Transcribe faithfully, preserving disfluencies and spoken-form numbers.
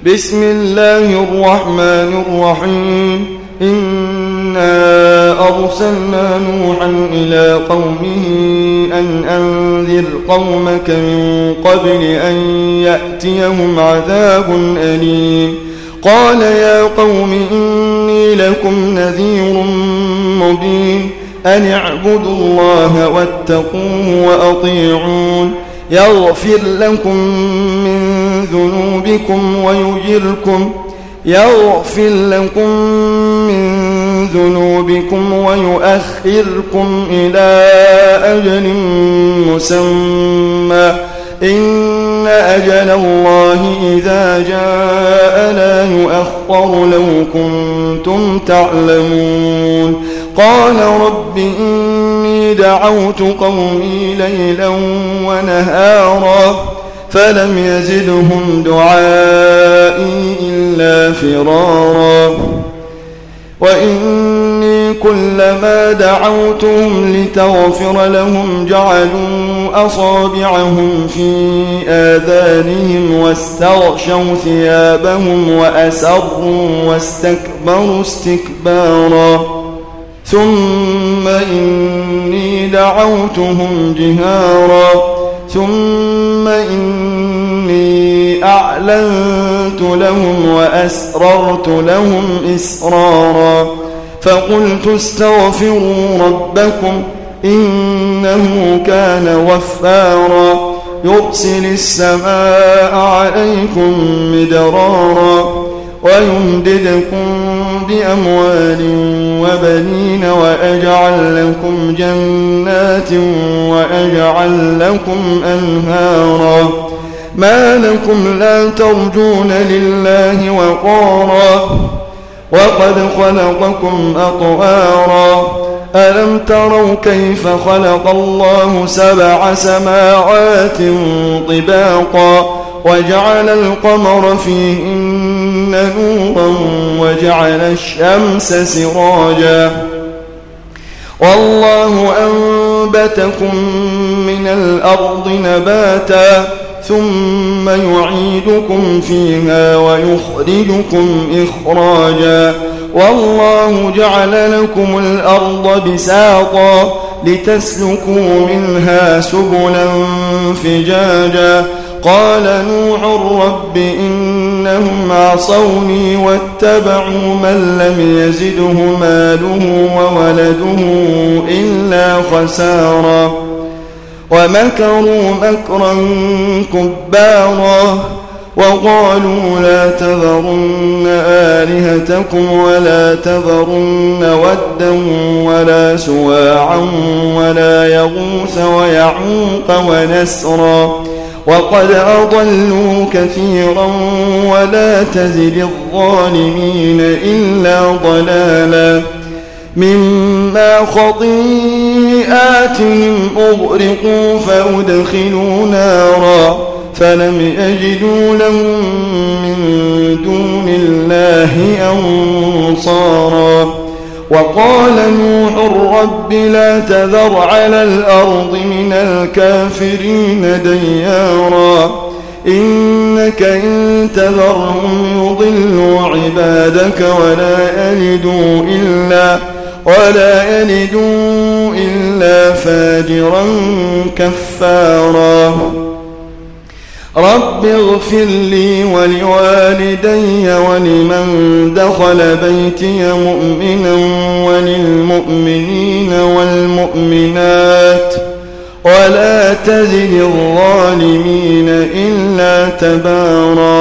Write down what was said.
بسم الله الرحمن الرحيم إنا أرسلنا نوحا إلى قومه أن أنذر قومك من قبل أن يأتيهم عذاب أليم قال يا قوم إني لكم نذير مبين أن اعبدوا الله واتقوه وأطيعون يغفر لكم من ذنوبكم ويجركم يغفر لكم من ذنوبكم ويؤخركم إلى أجل مسمى إن أجل الله إذا جاء لا يؤخر لو كنتم تعلمون قال رب إني دعوت قومي ليلا ونهارا فلم يزدهم دعائي إلا فرارا وإني كلما دعوتهم لتغفر لهم جعلوا أصابعهم في آذانهم واستغشوا ثيابهم وأسروا واستكبروا استكبارا ثم إني دعوتهم جهارا ثم إني أعلنت لهم وأسررت لهم إسرارا فقلت استغفروا ربكم إنه كان غفارا يرسل السماء عليكم مدرارا ويمددكم بأموال وبنين وأجعل لكم جنات وأجعل لكم أنهارا ما لكم لا ترجون لله وقارا وقد خلقكم أطوارا ألم تروا كيف خلق الله سبع سماوات طباقا وجعل القمر فيهن نورا وجعل الشمس سراجا والله أنبتكم من الأرض نباتا ثم يعيدكم فيها ويخرجكم إخراجا والله جعل لكم الأرض بساطا لتسلكوا منها سبلا فجاجا قال نوح رب إنهم عصوني واتبعوا من لم يزده ماله وولده إلا خسارا ومكروا مكرا كبارا وقالوا لا تذرن آلهتكم ولا تذرن ودا ولا سواعا ولا يغوث ويعوق ونسرا وقد أضلوا كثيرا ولا تزد الظالمين إلا ضلالا مما خطيئاتهم أغرقوا فأدخلوا نارا فلم يجدوا لهم من دون الله أنصارا وقال نوح رب لا تذر على الأرض من الكافرين ديارا إنك إن تذرهم يضلوا عبادك ولا يلدوا إلا ولا يلدوا إلا فاجرا كفارا رب اغفر لي ولوالدي ولمن دخل بيتي مؤمنا وللمؤمنين والمؤمنات ولا تزد الظالمين إلا تبارا